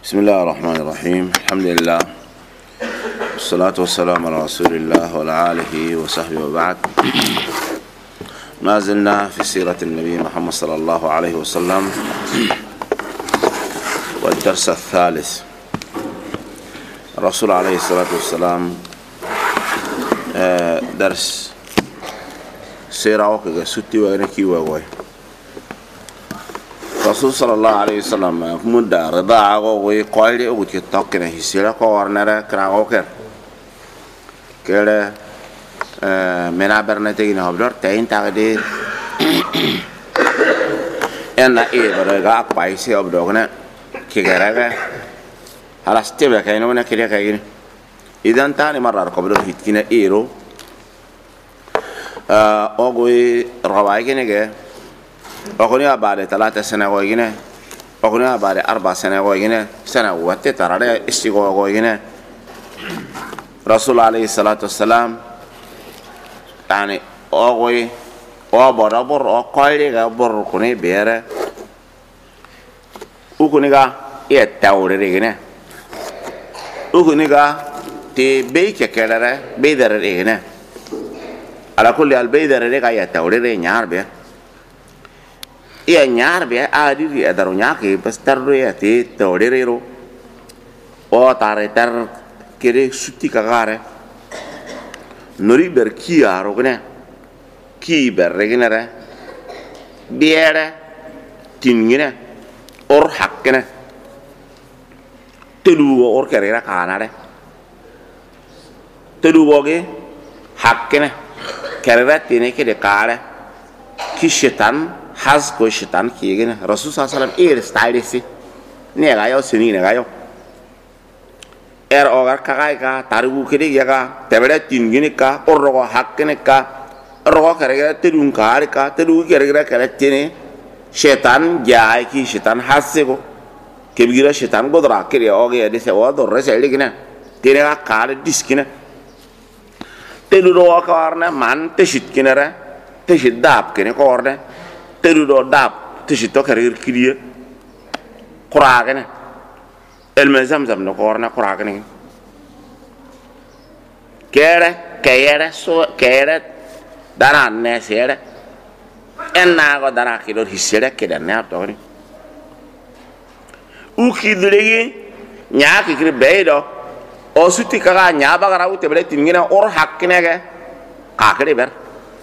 بسم الله الرحمن الرحيم. الحمد لله والصلاة والسلام على رسول الله وعلى آله وصحبه وبعد. ما زلنا في سيرة النبي محمد صلى الله عليه وسلم، والدرس الثالث. الرسول عليه الصلاة والسلام درس سيرة وكذا ستي وغنكي وغوي. رسول صلى الله عليه وسلم مدة رضاعة وقال لي أقول كتاكنا هسيرة كورنرا كراوكر كلا منابرنا تيجي نهبدر تين تقدير أن برجع بايسي أبدوغنا كجراجة على ستيبلا كأنه كده كأنه إذا تاني مرة قبل هيتكنا إيرو أقول رواية كده أقولي بعد 3 سنة ويجينا، أقولي بعد 4 سنة ويجينا، سنة وتترى استيقاظ ويجينا. رسول عليه الصلاة والسلام يعني أقولي أبرر أقولي أبرر كوني بيرة وكوني كا يتأوري رجينا وكوني كا تبيك كلره بيدر رجينا على كل البيدر رجع يتأوري رجينا بيه iya nyar be adi di adaru nyaki bestar do ya te todero o tare tar kere sutti kagare nori ber kiaro gne ki ber regnere biere tingine or hakkene telugo or kerera kanare telugo ge hakkene kerera tine ke de kare ki shetan has ko shaitan kiyegene rasul sallallahu alaihi wasallam style si ne ga yo sini ne ga yo ogar kagai ka tarugu kede ya ka tebere tingini ka orro hakkene ka orro kare terun kare ka teru kare tene shaitan jaay ki shaitan hasse ko kebigira shaitan godra kire oge ya dese o dorre sele gina tene ka kare diskina teru ro ka warna man te shitkinere te shidap kene ko orne teru do dab tishito karir kiriye quragene elme zamzam no korna quragene kere so kere dara ne sere enna go dara kilo hisere kede ne abdoni u kidrege nya kikri beido o suti kaga nya bagara u tebele tingina or hakkine ge kakre ber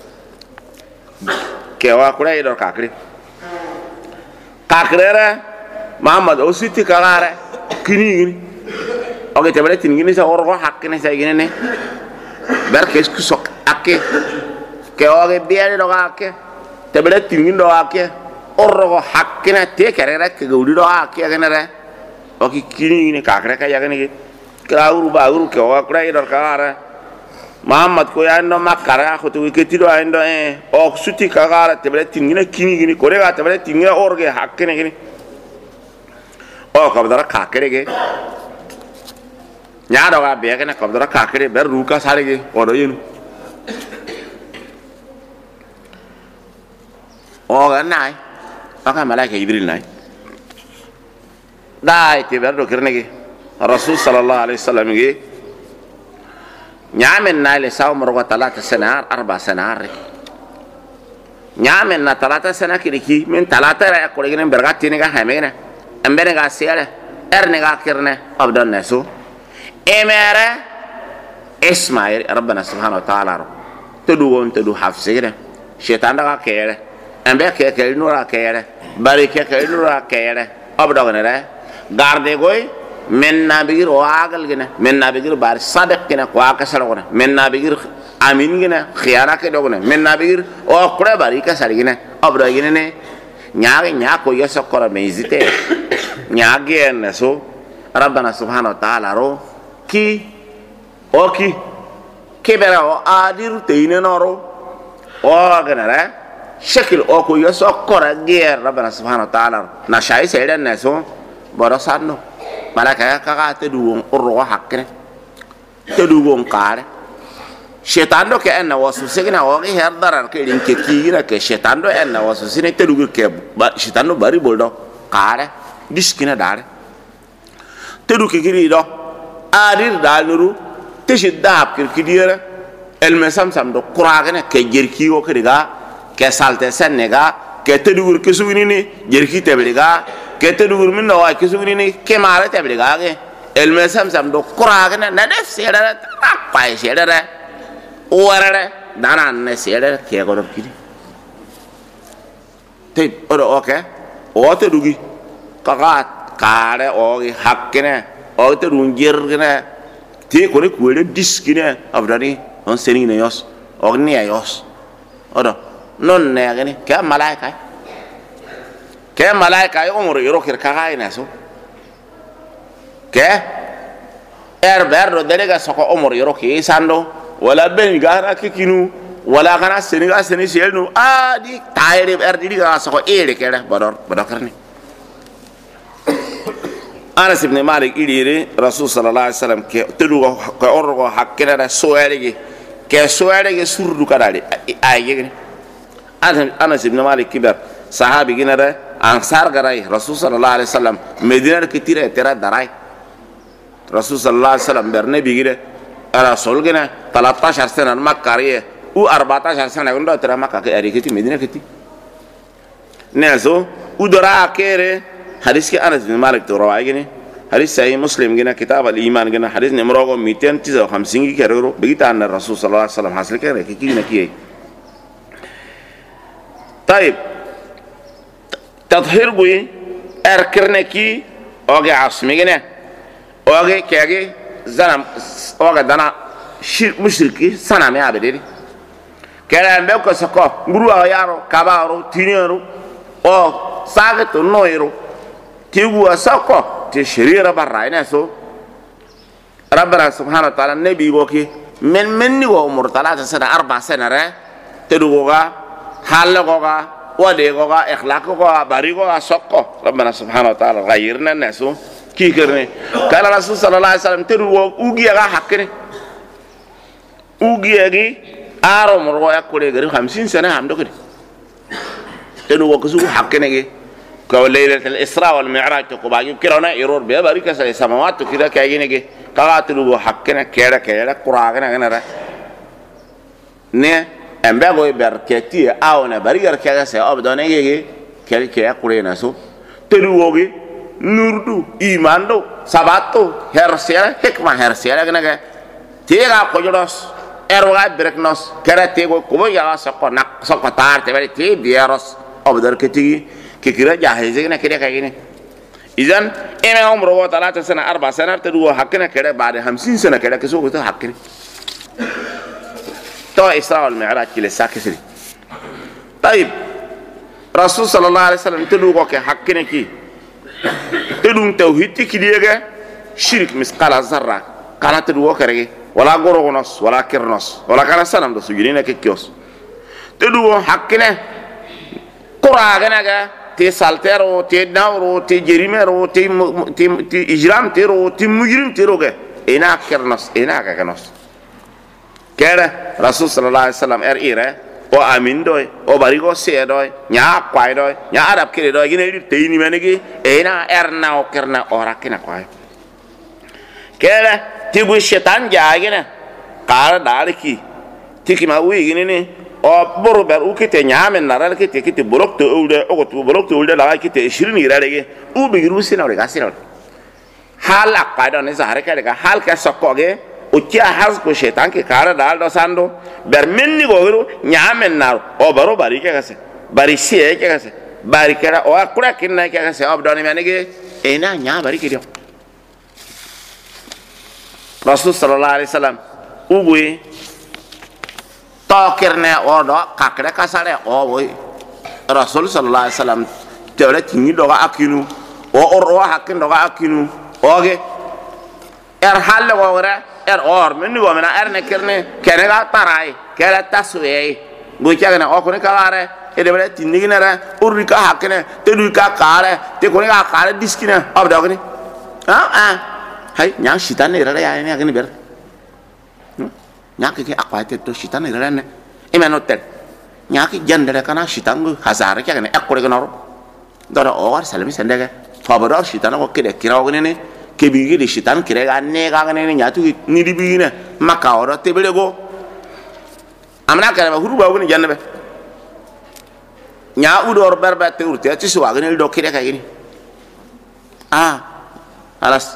kewa kura idor kakri kakrera Muhammad ositi kagare kini oke tebele tingini sa orgo hakkene sa gine ne berkes kusok akke kewa ge biare do akke tebele tingin do akke orgo hakkene te kerera ke gudi do akke genere oke kini ne kakre ka yagene ke krauru bauru kewa kura idor kagare Muhammad ko yando makara ko to wiketido ando o suti kagara tebele tingina kini gini kore ga tebele tingina orge hakkene gini o kabdara kakere ge nyaado ga be gene kabdara kakere ber ruka sare ge odo yinu o ga nai aka malaika jibril nai dai te ber do kirne ge rasul sallallahu alaihi wasallam ge nyamen na le saw morgo 3 سنة 4 سنة nyamen na 3 سنة kiriki min 3 ra ko gene bergatti ne ga hamene ambere ga sele erne ga kirne abdan nasu emere ismail rabbana subhanahu wa ta'ala tedu hafsire shaitan da ga kere ambe ke nura kere bari ke nura kere abdan ne garde goy men nabigir waagal gina men nabigir bar sadaq gina kwa ka salogona men nabigir amin gina khiyana ke dogona men nabigir o kure bari ka salgina abdo gina ne nyaage nyako yeso kora mezite nyaage ne so rabbana subhanahu wa ta'ala ro ki kebera o adir teine noro o gana ra shakil o ko yeso kora ge rabbana subhanahu wa ta'ala na shay seyden ne so boro sanno malaka kaga te duwon urro hakkene te duwon kare shaitan do ke enna wasu sigina o ge her darar ke rin ke kira ke shaitan do enna wasu sine te dugu ke shaitan do bari boldo kare diskina dare tedu kikiri do adir daluru tishid dahab kirkidira el mesam sam do kuragene ke jerki o kediga ke salte sennega ke tedu kisugini ni jerki tebliga ke tedu minna wa kisugini ni ke mare tebliga ge el mesam sam do kuragene na def sedara pa sedara warare dana ne sedara ke go do kidi te odo oke o tedugi kagat kare o hakkene o tedu jergene ti ko ne kuere diskine abdani on seni ne yos o ne yos odo non ne gani ke malaika yo umur yoro kir kaga ina so ke berdo delega soko umur yoro ki sando wala ben gara kikinu wala kana seni ga seni selnu adi tayre di ga soko ere kere bodor karni Anas ibn Malik ilire Rasul sallallahu alaihi wasallam ke tedu ko orgo hakkina da soyalege ke soyalege surdu kadale ayege Anas ibn Malik kibar sahabi gina da ansar garai Rasul sallallahu alaihi wasallam Medina kitira tera darai Rasul sallallahu alaihi wasallam berne bigire Rasul gina 13 sana Makkah u 14 sana gondo tera Makkah ke ari kiti Medina kiti nezo udara akere حديث أنس بن مالك تروى جني حديث صحيح مسلم جنا كتاب الإيمان جنا حديث نمرة 259 كرروا بقيت عن الرسول صلى الله عليه وسلم حاصل كره كي نكيه طيب تطهير قوي أركرنكي أوجي عاصمي جنا أوجي كأجي زنم أوجي دنا شرك مشركي سنة ما عبدي كلام بيوك سكوا غروا يارو كبارو تينيرو أو ساقط نويرو تيجوا ساقو تشرير براينا سو ربنا سبحانه وتعالى النبي بوكي من نيجوا عمر 3 سنة 4 سنة رأي تدوغا حالغوغا وديغوغا إخلاقوغا باريغوغا ساقو ربنا سبحانه وتعالى غيرنا الناس كي كرني قال الرسول صلى الله عليه وسلم تدوغا أوجيغا حكني أوجيغي آرو مرغو يقولي غري 50 سنة هم دوكري تدوغا كسو حكني كول ليلة الإسراء والمعراج تقبل كيرونا يرور بيا بارك سلي سماوات كذا كأجينك كقاتلوا حقنا كذا قراغنا كنا نه أمبعوي بركتي أو نبارك كذا سأبدأنا كذا قرينا سو تلوغي نوردو إيماندو سباتو هرسيا حكمة هرسيا كنا تيجا كجلوس إروغا بركناس كذا تيجو كوبي يلا سقطار تبالي تي بياروس أبدأ كتيجي كيكرا جاهزة كنا كده كأجينه إذن إما عمره 3 سنة 4 سنة تدوه حقنا كده بعد 50 سنة كده كسوق ده حقنا تو إسراء والمعراج كله ساكسري طيب رسول صلى الله عليه وسلم تدوه كحقنا كي تدوم توحيد كده شرك مسقال الذرة كانت تدوه كرجي ولا غورغناس ولا كرناس ولا كان سلام ده سجينه كيوس تدوه حقنا قراغنا تي سالتيرو تي داورو تي جريميرو تي إجرام تيرو تي مجرم تيروغا إنا كرناس إنا كناس كده رسول صلى الله عليه وسلم إيره أو أمين دوي أو باريغو سي دوي نيا قاي دوي نيا عرب كده دوي جينا يدير تيني منيجي إنا إرنا أو كرنا أورا كنا قاي كده تيبو الشيطان جاينا قال داركي تيكي ما وي جيني او برو بر او كته نيامن نارال كته بلوك تو اولده او تو بلوك تو اولده لا كته 20 يرالege او بيروسي نوري غاسينو حال اقايدو ني زهره كده حال كسكوغه او تي حاز كو شيطان كي كار دال دو ساندو بر مني غورو نيامن نار او برو باري كاسه باري سي كاسه باري كرا او اكورا كين كاسه او دوني منيگه اينا نيا باري كيدو رسول صلى الله عليه وسلم او بوي تاكرنا أودا كاكرة كسرة أوي رسول صلى الله عليه وسلم تقول تيني دوغا أكينو أو حكين دوغا أكينو أوكي حال لغورة أور مني ومنا نكرني كنلا تراي كلا تسوي غوتشانا أو كوني كلاره إذا بده تيني كنارا أوريكا حكينا تدويكا كاره تكوني كاره ديسكينا أبدا كوني هاي نيا شيطان يرى يا يعني أكني بير nyaki ke akwate to shitan irane imeno tel nyaki jandere kana shitangu hazare ke ne akure gnoro dora o war salami sendege fabaro shitan ko kede kirawo ne ke bigi de shitan kire ga ne ga ne nyatu ni di bigi ne maka oro te bele go amna kare ba huru ba woni janne be nya udor berba te urte ci suwa gane do kire ka gini alas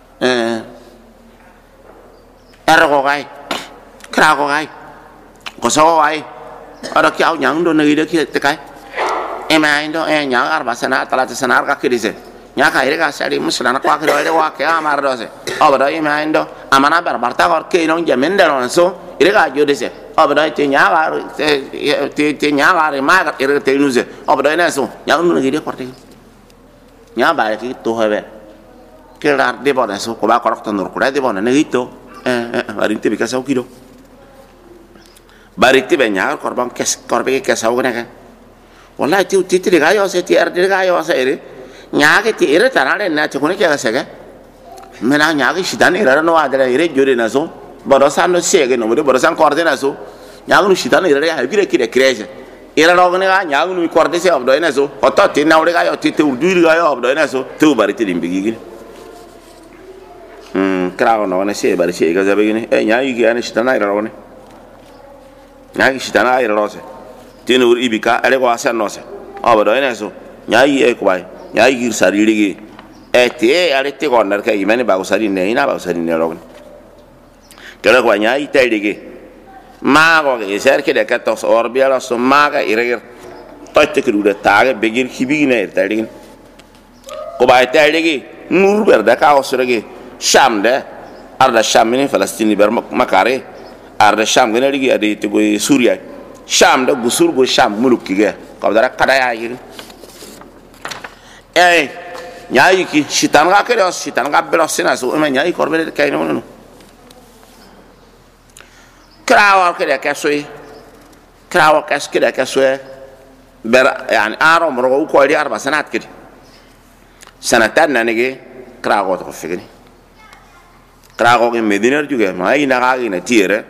ergo gai kra go gai ko so gai ada ki au nyang do ne de ki te kai ema indo nyang arba sana tala sana ka kirise nya ka ire ka sari muslana kwa kiro ire wa ke amar do se obada ema indo amana ber barta gor ke non jamende non so ire ka jode se obada te nya ga te nya ga re ma ire te nuze obada ina so nya nu ne de korte nya ba ki to habe ke lar de bona so ko ba korto nur ko de bona ne hito barinte bika sa kilo barinte be nya korban kes korbe ke sa gona ka wallahi ti ti ga yo se ti er de ga yo se ire nya ke ti ire tanare na te ko ne ke ga se ga mena nya ke shidan ire no adere ire jore na so bodo sanno sege no bodo san korde na so nya nu shidan ire ya gire kire kreje ire no ne ga nya nu korde se obdo na so hoto ti na ure ga yo ti te urdu ga yo obdo na so tu barite dimbigi gini krawo no na se bari se ga zabe gini nya yi ga ne shidan ire ro ne nya ki shidan ire ro se tin ur ibika ale ko asan no se obdo na so nya yi e ko bai nya yi gir sari ligi te ale te ko nar ka imani ba ko sari ne ina ba ko sari ne ro kala ko nya yi te ligi ma ko ge ser ke de ka to or bi ala so ma ga ire to te ku de ta ga be gir hibi ne te ligi ko ba te ligi nur ber da ka osre ge sham de arda sham ne falastini ber makare arda sham ge ne ligi ade te go suriya sham da gusur go sham muluk ki ge ko dara kada ya yi nyai ki shitan ga kere shitan ga belo sina so me nyai korbe kay no no krawa kere ka soy krawa kas kere ka soy ber yani aro moro ko di arba sanat kidi sanatan nanige krawa to figini krawa ge mediner juga mai na ga ina tiere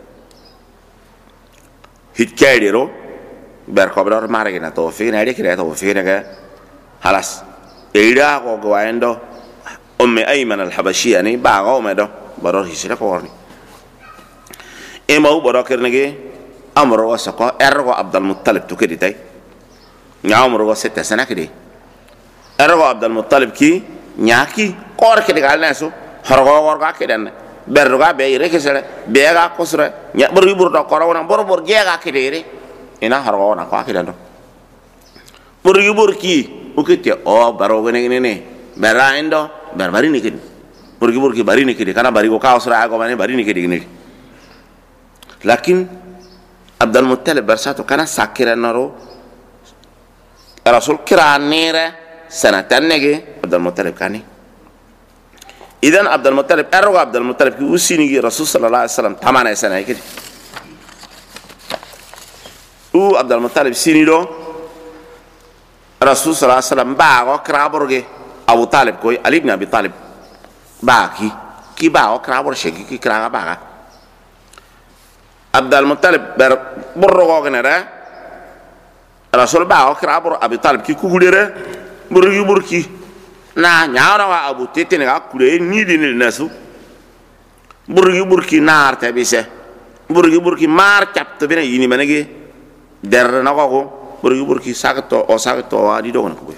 hit kaydiro ber kobrar mare na to figini ade kere to figini ga halas ira ko gwaendo ayman al-habashiyya ni ba go medo baro hisira ko warni e mau baro kernege amro wasako ergo abdul muttalib to keditay nyaamro was 7 sana kedi ergo abdul muttalib ki nyaki kor kedi galnaso horgo gorga kedan berga be ire kesere be ga kosre nya buru buru do korona bor gega kedere ina horgo na ko kedan do buru ki ukite baro gene ne beraindo berbari nikidi burgi bari nikidi kana bari ko kaosra ago mane bari nikidi ne lakin abdul muttalib barsato kana sakira naro rasul kiranire sanatan nege abdul muttalib kani idan abdul muttalib ergo abdul muttalib ki usini gi rasul sallallahu alaihi wasallam tamana sana ikidi abdul muttalib sinido rasul sallallahu alaihi wasallam ba ko kraborge abu talib ko ali ibn abi talib ba ki ba ko krabor sheki ki kraga ba abdul muttalib ber burro ko ne rasul ba ko krabor abi talib ki kugulere burki na nyaara wa abu tetene ga kure ni dinil nasu burki nar tabise burki mar chapto bena yini manage der na ko burki sakto adi dogon ko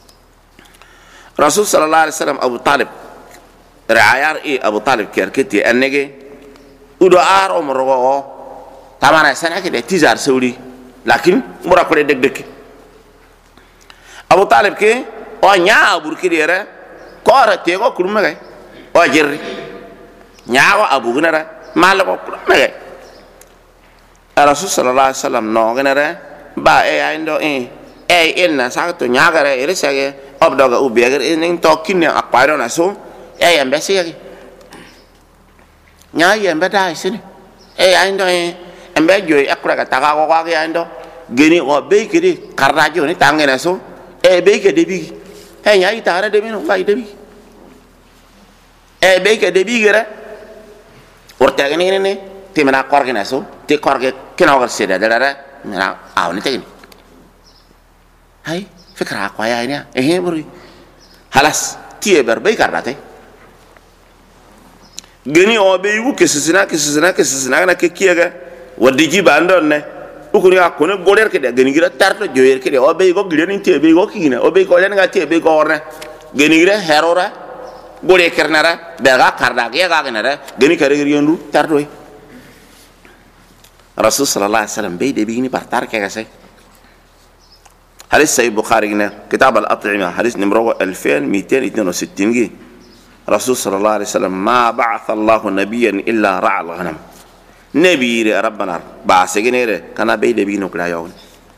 rasul sallallahu alaihi wasallam abu talib raayar abu talib kerketi annege udo aro morogo tamana sana ke de tizar sauri lakin mura ko deg abu talib ke o nya burki dere ko rate ko kurme gay o jirri nya ko abu gunara mal ko kurme gay rasul sallallahu alaihi wasallam no gunara ba aindo inna sakto nyagare irisage obdoga ubiager inin tokin yang akparo na so yambe sigi nya yambe da isini aindo embe joy akura ka taga ko ga aindo geni o be kidi karrajo ni tangena so be ke debi nya itara debi no ngai debi be ke debi gere urta geni ne timena korgena so te korge kena war seda dara na awni tegini hay fikra ko ya ini buri halas tie berbay karate geni o be yu kesisina na ke kiyaga wadi ji bandon ne ukuni a kone goler ke de geni gira tarto joyer ke de o be go gira ni te be go kina o be ko len ga te be go orne geni gira herora gole kernara daga karda ke ga ganara geni kare gira ndu tarto rasul sallallahu alaihi wasallam be de bi ni partar ke ga sai حديث صحيح البخاري كتاب الأطعمة حديث نمرة 2262 رسول صلى الله عليه وسلم ما بعث الله نبيا إلا رعى الغنم نبي ربنا بعث كان بيد بينو كلا يوم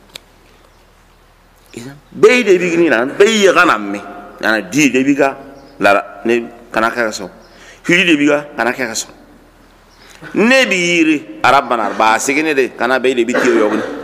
إذا بيد بيني بيد غنم يعني دي بيجا لا كان كاسو هي بيجا كان كاسو نبي ربنا بعث كان بيد بيتيو يوم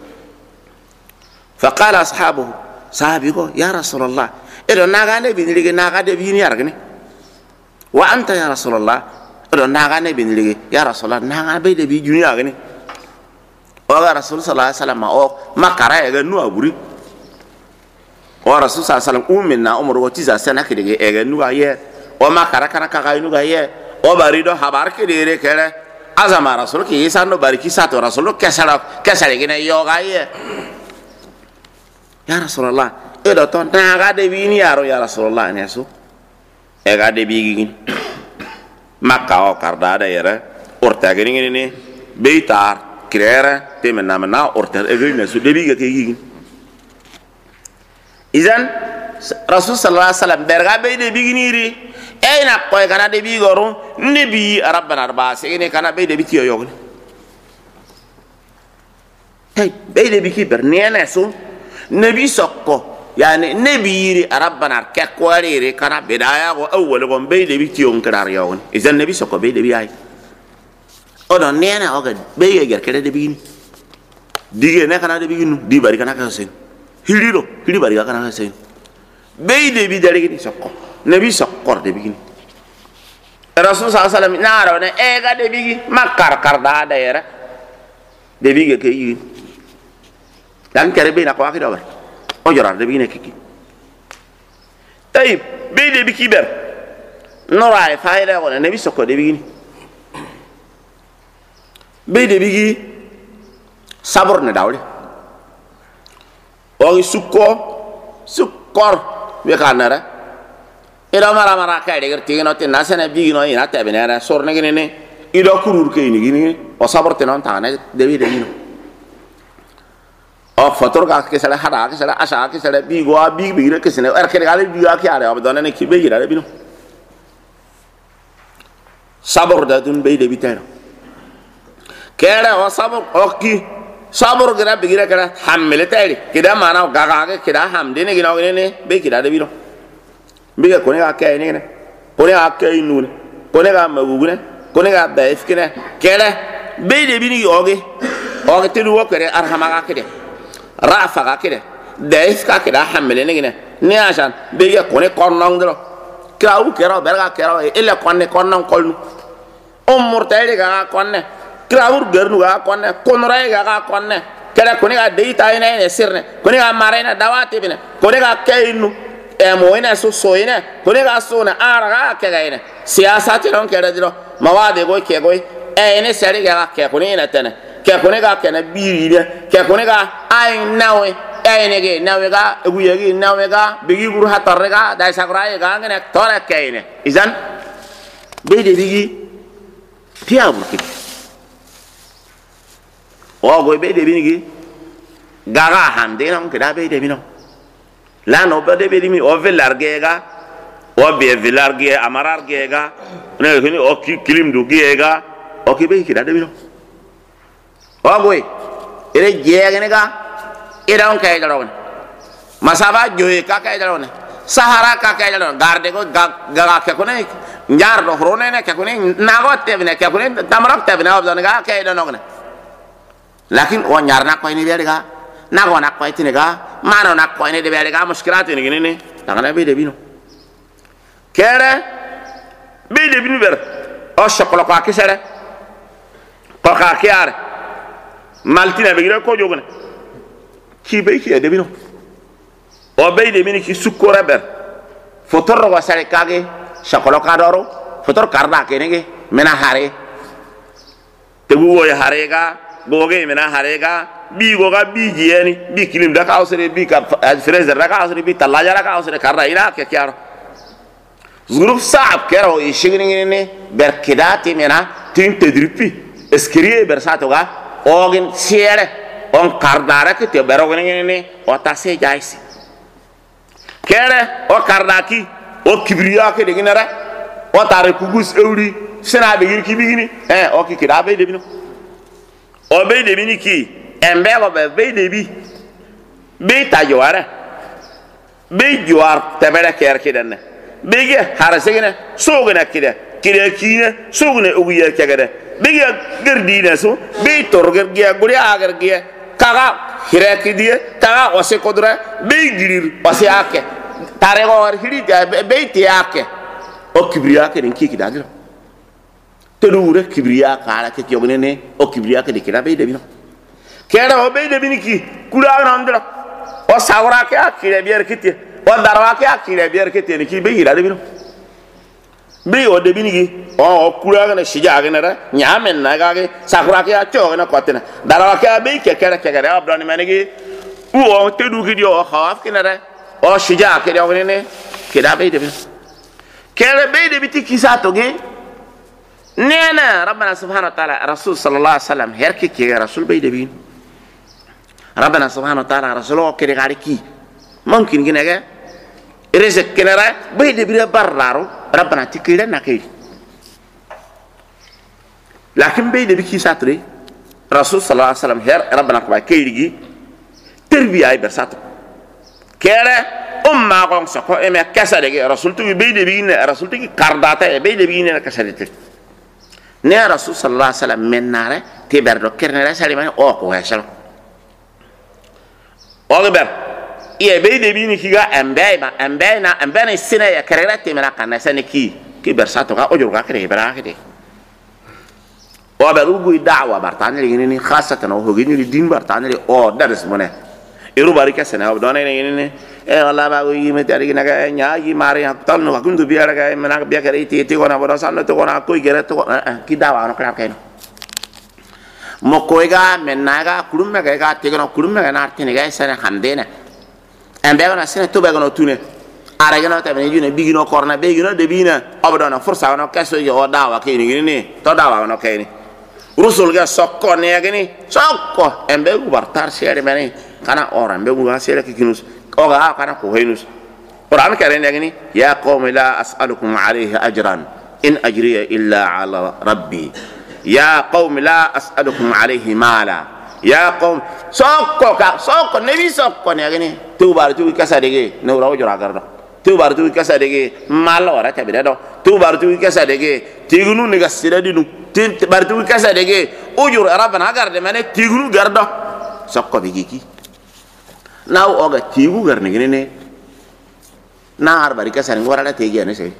فقال أصحابه صحابي يا رسول الله إذا ناغاني بنلقي ناغاني بيني أرغني وأنت يا رسول الله إذا ناغاني بنلقي يا رسول الله ناغاني بيني بيجوني أرغني وقال رسول صلى الله عليه وسلم ما كرا يغنو أبوري ورسول صلى الله عليه وسلم أمنا أمر وتيزا سنة كده يغنو غاية وما كرا كنا كغاينو غاية وبريدو حبار كده كده أزما رسول كي يسانو باركي ساتو رسول كسر يغني يوغاية يا رسول الله إذا تنا غادي بيني يا رسول الله نيسو غادي بيجين مكة أو كردادا يرى أرتاعين إني بيتار كريرة تمنا منا أرتاع إغني نسو دبيجا كيجين إذن رسول صلى الله عليه وسلم برغا بيد بيجينيري أين أقوى كنا دبيجورو نبي ربنا أربعة إني كنا بيد بيتيو يوغني هاي بيد بيجي برنيه نسو نبي سقو يعني نبي ربنا كقواريري كان بداية وأول قم بيد بيتيون كرار يوم إذا النبي سقو بيد بياي أنا نينا أقعد بيجي كده دبيني دي كنا دبينو دي بارك كنا كاسين هيلي بارك كنا كاسين بيد بيداري سقو نبي سقو دبيني الرسول صلى الله عليه وسلم نارونه قاعد دبيجي ما كار دا يرى دبيجي كيجي dan kere be na ko akida war o jorar de bi ne kiki tayib be de bi kiber no ray fayda wona nabi sokko de bi ni be de bi sabor ne dawle o sukkor be kanara ida mara kay de gerti no te nasana bi no ina te benera sorne gene ido kurur kay ni gini o sabor te non tane de bi de ni او فطور کا کسلا ہڑا کسلا اشا کسلا بی گوا بی بی کس نے ار کے گالے بی کیا رہا اب دون نے کی بی رہا بینو صبر دادون بی دے بیتانا کیڑا او صبر او کی صبر گرا بی گرا حمل تاڑی کدا مانا گاگا کے کدا ہم دے نے گنو نے بی کدا دے بینو بی کو نے کا نے کو نے کا نو نے کو نے کا مبو نے کو نے کا دائف نے کیڑا بی دے بینی اوگے تے لو کرے ارحما کا کدے رافع كده دايس كده حملنا كده نياشان بيجي كوني كورنون درو كراو كراو برغا كراو إلا كوني كورنون كولنو مرتاي كده كوني كراو غرنو كده كوني كونراي كده كوني كده كوني كده ديتا هنا يسيرنا كوني كده مارينا دواتي بينا كوني كده كينو موينا سوينا كوني كده سونا أرغا كده هنا سياسات لون كده درو مواد كوي كوي إني سري كده كوني هنا تنا كوني كده بيري كوني كده أي ناوي أي نجى ناوي كا أقولي ناوي كا بيجي بروح ترى داي سكراي كا عندنا ترى كاينه إذن بيجي فيها بركة وأقول بيجي غاغا هندينا كده بيجي بينو لا نوبة بيجي مي أو فيلارجي كا أو فيلارجي أمارارجي كا نحن أو كليم دوجي كا أو كبيجي كده بينو وأقول إذا جيغني كا إذا أون كاي دارون مسافة جوي كا كاي دارون سهارا كا كاي دارون غاردي كو غا ككوني نجار روحرونه نه ككوني ناغوت تبنه ككوني تمرق تبنه أبدان كا كاي دارون لكن هو نجارنا كوي نبيار كا ناغونا كوي تيني كا مانو نا كوي نبيار كا مشكلات نيجي ني تاغنا بيد بينو كره بيد بينو بير أو شكله كا كسره كا كيار مالتينا بيجي كو جوغنا كي بيكي دبينو او بي دبيني كي سكورا بر فطر وساري كاغي شكلو كادورو فطر كاردا كينيغي mena hare te bu wo hare ga goge mena hare ga bi goga bi jeni bi kilim da ka osre bi ka freezer da ka osre bi talaja da ka osre karra ila ke kyaro zuruf saab kero ishigni ne berkidati mena tin tedripi eskriye bersato ga ogin siere on kardara ke te berogni ne o tase jaisi kere o kardaki o kibriya ke diginara o tare kugus euri sena be yirki bigini o ki kida be debino o be debini ki embe go be debi be tajwara be jwar tabara ker kidanne bege harasegene sogene kide kine sogene ugiye kegede bege gerdine so be torger giya guri agar giya kaga hirekidiye kaga ose kodra be girir ose ake tare go war hiri be ti ake o kibriya ke den kiki dagiro tedure kibriya kala ke yogne ne o kibriya ke dikira be debino kera o be debini ki kula nandra o sawra ke akire bier kiti o darwa ke akire bier kiti ni ki be ira debino be o debini ki o kula ne shija ga ne ra nyamen na ga ke sakura ke acho na kotena darwa ke be ke kera ke ga abdani manigi o tedu ki dio khaf ke ne ra o shija ke dio ne ke da be debino kera be debiti ki sato ge نينا ربنا سبحانه وتعالى رسول صلى الله عليه وسلم هركي كي رسول بيدبين ربنا سبحانه وتعالى رسوله كي غاركي ممكن كنا رزق كنا بيدبين برارو ربنا تكيرا نكير لكن بيدبين كي ساتري رسول صلى الله عليه وسلم هر ربنا كبا كيري تربية برساتو كيرا ما قوم سكو إما كسرك رسول تو بيدبين رسول تو كارداتا بيدبين كسرتك ne rasul sallallahu alaihi wasallam mennare te berdo kernere salimani o ko hesalo o ber e be de bini kiga embe na sine ya kerere te mena kana sane ki bersato ga ojur ga kere bera kede o be rugu da'wa bartani ni khasatan o hogini din bartani o dars mone iru barika sana o dona ni wala ba yi me tari na ga nya yi mari haktal no kundu biara ga mena biya kare ti gona bodo sanno to gona ko gere to ki dawa no kra kaino mo ko ga menna ga kurumme ga te gona kurumme ga na tini ga sana handena en be gona sene to be gona tune ara gona ta be june bigino korna be gino de bina obodo na forsa no kaso yo dawa ke ni to dawa no ke ni rusul ga sokko ne ga ni sokko en be bartar sere mani kana ora be ga sere ki kinus oga kana ko haynus Quran karen yagni ya qaumi la as'alukum alayhi ajran in ajriya illa ala rabbi ya qaumi la as'alukum alayhi mala ya qaum sokko nabi sokko ne yagni tubar tu kasa dege no rawo jora gardo tubar tu kasa dege mal ora tabida do tubar tu kasa dege tigunu ni gasira dinu tin bar tu kasa dege ujur rabbana garde mane tigunu gardo sokko bigiki now oga tigu garne gene na arbari kasan ngora da tegi ane sei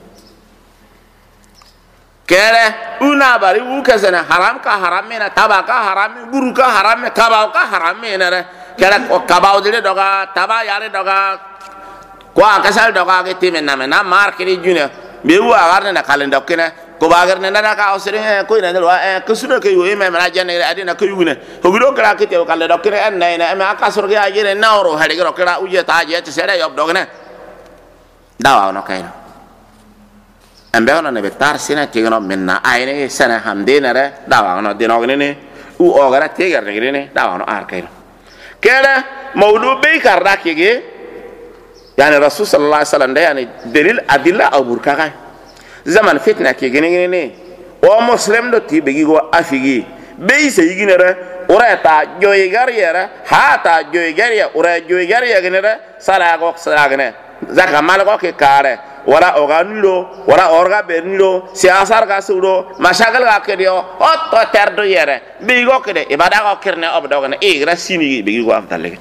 kere una bari u kasana haram ka haram mena tabaka haram guru ka haram me kabau ka haram mena re kere o kabau dile doga taba yare doga kwa kasal doga ke timen na mar kiri juna be u agarne na kalenda kene ko bagar ne na ka osire ko ina lo ko suno ke yoy me na janne adina ko yune ho gido kala ke te kala dokre en na me aka sur ga jere nawro hade gro kala uje ta je te sere yob dogne dawa no kayno ambe ono ne betar sina te no menna ayne sana hamdena re dawa no de no ne u ogara te gar ne dawa no ar kayno kala mawdu be karda kege yani rasul sallallahu alaihi wasallam da yani dalil adilla aw burka zaman fitna ke gene ne o muslim do ti begi go afigi be se yiginere ora ta joy gariyara ha ta joy gariya ora joy gariya gene re sala go sala gene zaka mal go ke kare wala oganilo wala orga bernilo si asar ga sudo mashagal ga ke dio o to terdo yere be go ke de ibada go kerne obdo gene e gra sini begi go afdalle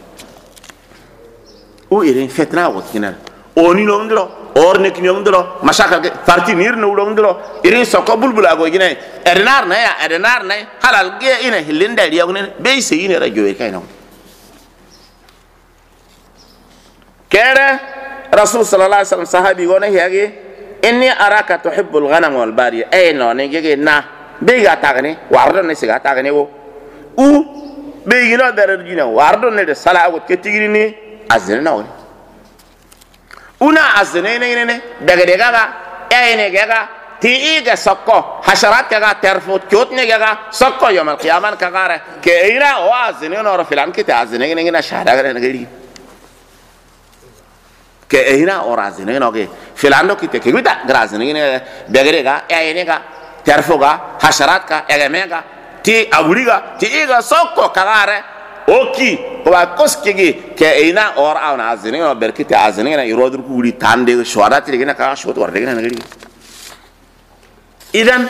o irin fitna go kinal oni no ndro or nek nyom dolo masaka parti nir no dolo dolo irin soko bulbula go gine erenar na halal ge ina hilinda riya gune be se ina rajo e kayno kere rasul sallallahu alaihi wasallam sahabi gone yage inni araka tuhibbul ghanam wal bariya ay no ne gege na be ga tagni wardo ne siga tagni wo u be gino darar jina wardo ne de sala go ketigiri ni azne na woni una azne ne daga daga ga ay ne ga ti iga sakko hasharat ga terfut kyot ne ga sakko yawm al qiyamah ka gare ke ira o azne no filan ki ta azne ne na shahada ga ne gari ke ina orazine no ke filando kite ke guda grazine ne begere ga ayene ga terfo ga hasharat ka egemega ti aburiga ti iga sokko kagare oki o ba koskigi ke ina or awna azine no berkite azine ne irodur kuri tande shwada ti gina ka shwot warde gina ngari idan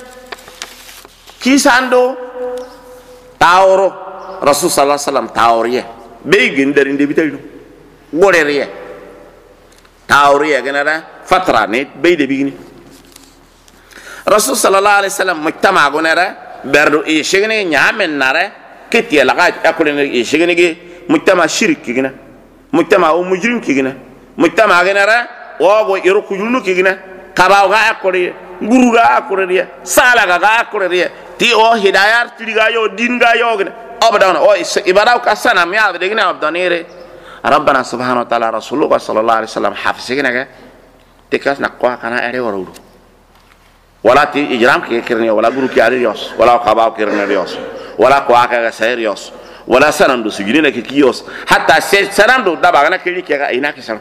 kisando tawro rasul sallallahu alaihi wasallam tawriye be gindarinde bitayno goreriye tawriya ganara fatra ne beide bigini rasul sallallahu alaihi wasallam mujtama gonara berdo e shegene nyamen nare ketiya laga akulene e shegene ge mujtama shirk kigina mujtama o mujrim kigina mujtama ganara o go iro kujunu kigina kabaw ga akore guru ga akore sala ga akore ti o hidayar tiga yo din ga yo gina abadana o ibadaw ka sana mi ade gina abdanire ربنا سبحانه وتعالى رسوله صلى الله عليه وسلم حافظنا تكاس نقوا كنا أري ورود ولا تي إجرام كيرني ولا غرو كياري ريوس ولا قباو كيرني ريوس ولا قوا كغسير ريوس ولا سنندو سجينا كيوس حتى سنندو دابا كيري كيغا إينا كيسان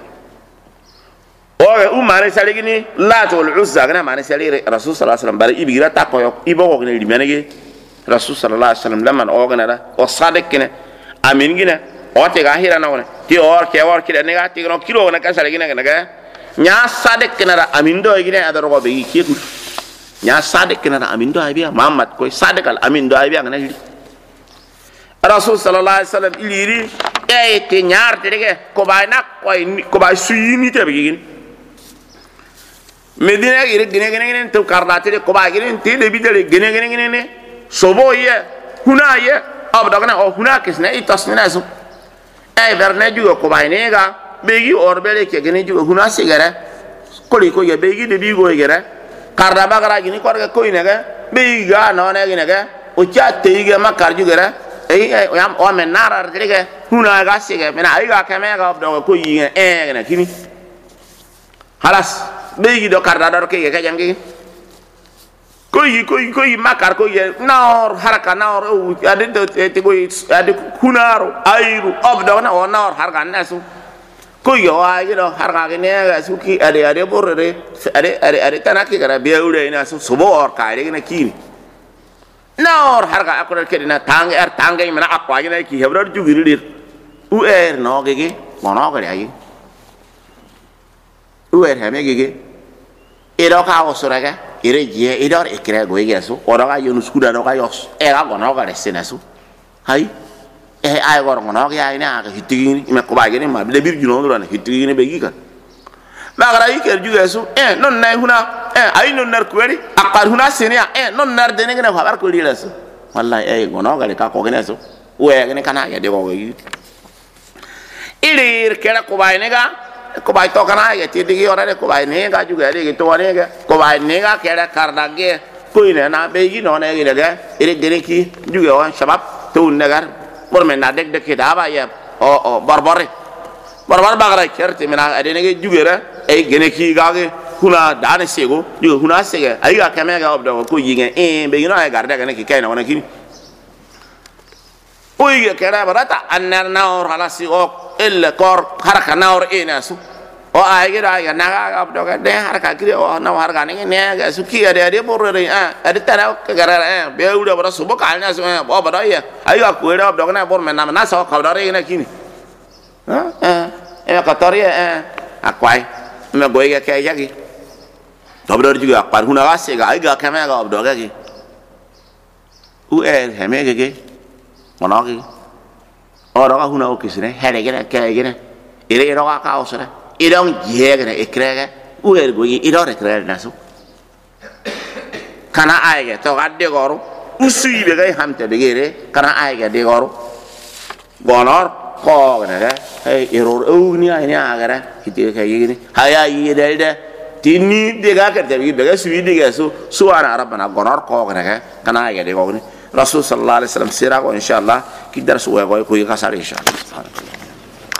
أو ما نساليني لا تقول عزة كنا ما نسالي رسول صلى الله عليه وسلم بري إبيرا تاكو إبوا وكنا لمنه رسول صلى الله عليه وسلم لما أوغنا لا وصادق كنا أمين كنا o te ga hira na wona ti or ke ne ga ti no kilo na ka sare gina ga nya sadek kenara amindo gina adaro go be ki ku nya sadek kenara amindo ay biya muhammad ko sadek al amindo ay biya na hiri rasul sallallahu alaihi wasallam iliri e te nyar te ge ko bay nak ko bay suyini te be gin medina ire gine to karda te ko bay gine te de bi de gine ne sobo ye huna ye abdagna o huna kisna itasmina so ay berne jugo ko bayne ga begi orbele ke gene jugo huna sigara koli ko ye begi de bigo yere karda bagara gini ko ga ko inega begi ga no ne gine ga o cha te ga makar jugara ay yam o men nara rege huna ga siga mena ay ga kame ga do ko yi gene kini halas begi do karda do ke ga jangi koyi makar koyi naor haraka naor ade te koyi ade kunaro airu obdo na o naor haraka nasu koyi o ayi do haraka ne ga suki ade borre ade tanaki gara biya ure ina su subo or kaire na kini naor haraka akora kedina tanga mana akwa ina ki hebro jugiri u no gege mono ga ayi u hame gege ero ka osuraga ire je idor ikre go yesu ora yunus kuda no yos era go no ga resenesu hay ay go no ga ina ga hitigi me ko ba gene ma le bir juno ro na hitigi ne be giga ba gara iker ju yesu non nay huna ay non nar ko wari akar huna senia non nar de ne gene fa bar ko lilasu wallahi go no ga ka ko gene su we gene kana ya de go yi ire kera ko ba ne ga ko bay to kana ye ti digi ora de ko bay ne ga ju ga de to ne ga ko bay ne ga kera karda ge ko ina na be gi no ne ge ga ire gene ki ju ga wan shabab to ne gar bor men na dek de ki da ba ye o barbar bagara kerti mena ade ne ge ju ga e gene ki ga ge kuna da ne sego ju kuna sege ay ga kame ga obdo ko yi ge be gi no ay gar de ne ki kai na wana ki o yi kera barata annar na or halasi o il kor haraka naor inasu o ayira ya naga abdo ga de haraka kiri o na haraka ne ga suki ade borre ade tara gara be uda bara subo kalnya so o bara ya ayo ko ira abdo na bor men na so ka dare ina kini ka tori akwai me go ga ke yagi dobdo juga par huna wase ga ga kama ga abdo ga ki u heme ge monogi ora ga huna o kisne hele gene ke gene ire ro ga ka osra idong je gene ikrege u go yi iro rekre nasu kana aige to ga de goro usui be ga hamte be gere kana aige de goro gonor ko gene iro o ni ai ni agara kiti ke yini haya yi de tini de ga ka tabi be ga su de ga su ana rabbana gonor ko ga kana ya de ko ni rasul sallallahu alaihi wasallam sira ko inshallah ki dar su wa ko ka sare inshallah